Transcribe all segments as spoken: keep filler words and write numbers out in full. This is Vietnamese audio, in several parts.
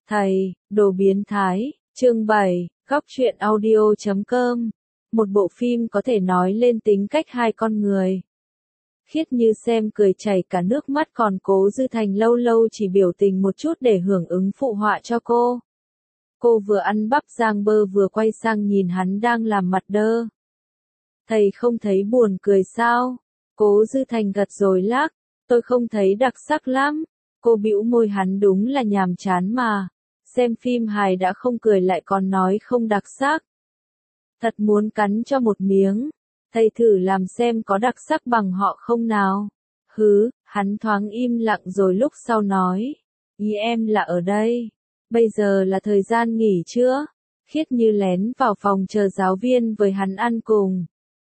Thầy, đồ biến thái, chương bảy, góc truyện audio chấm com. Một bộ phim có thể nói lên tính cách hai con người. Khiết Như xem cười chảy cả nước mắt, còn Cố Dư Thành lâu lâu chỉ biểu tình một chút để hưởng ứng phụ họa cho cô. Cô vừa ăn bắp rang bơ vừa quay sang nhìn hắn đang làm mặt đơ. Thầy không thấy buồn cười sao? Cố Dư Thành gật rồi lắc, tôi không thấy đặc sắc lắm. Cô bĩu môi, hắn đúng là nhàm chán mà. Xem phim hài đã không cười lại còn nói không đặc sắc. Thật muốn cắn cho một miếng. Thầy thử làm xem có đặc sắc bằng họ không nào. Hứ, hắn thoáng im lặng rồi lúc sau nói. Ý em là ở đây. Bây giờ là thời gian nghỉ chưa? Khiết Như lén vào phòng chờ giáo viên với hắn ăn cùng.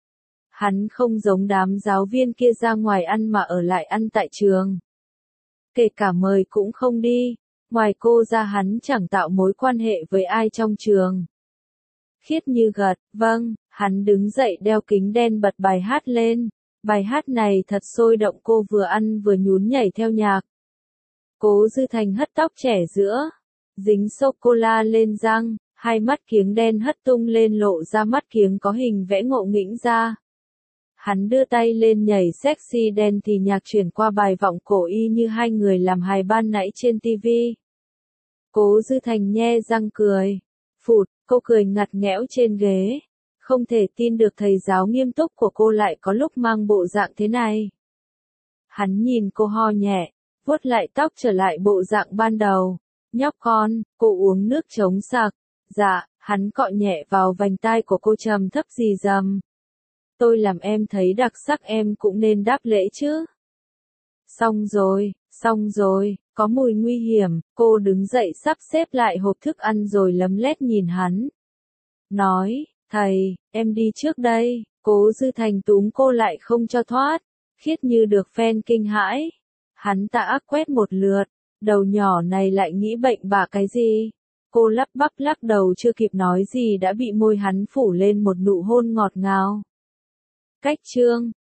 Hắn không giống đám giáo viên kia ra ngoài ăn mà ở lại ăn tại trường. Kể cả mời cũng không đi. Ngoài cô ra hắn chẳng tạo mối quan hệ với ai trong trường. Khiết Như gật, vâng, hắn đứng dậy đeo kính đen bật bài hát lên. Bài hát này thật sôi động, cô vừa ăn vừa nhún nhảy theo nhạc. Cố Dư Thành hất tóc trẻ giữa, dính sô-cô-la lên răng, hai mắt kiếng đen hất tung lên lộ ra mắt kiếng có hình vẽ ngộ nghĩnh ra. Hắn đưa tay lên nhảy sexy đen thì nhạc chuyển qua bài vọng cổ y như hai người làm hài ban nãy trên tivi. Cố Dư Thành nhe răng cười. Phụt, cô cười ngặt nghẽo trên ghế. Không thể tin được thầy giáo nghiêm túc của cô lại có lúc mang bộ dạng thế này. Hắn nhìn cô ho nhẹ, vuốt lại tóc trở lại bộ dạng ban đầu. Nhóc con, cô uống nước chống sặc. Dạ, hắn cọ nhẹ vào vành tai của cô trầm thấp rì rầm. Tôi làm em thấy đặc sắc, em cũng nên đáp lễ chứ. Xong rồi, xong rồi, có mùi nguy hiểm. Cô đứng dậy sắp xếp lại hộp thức ăn rồi lấm lét nhìn hắn. Nói, thầy, em đi trước đây. Cố Dư Thành túm cô lại không cho thoát. Khiết Như được phen kinh hãi. Hắn ta ác quét một lượt. Đầu nhỏ này lại nghĩ bệnh bạ cái gì? Cô lắp bắp lắc đầu, chưa kịp nói gì đã bị môi hắn phủ lên một nụ hôn ngọt ngào. Cách chương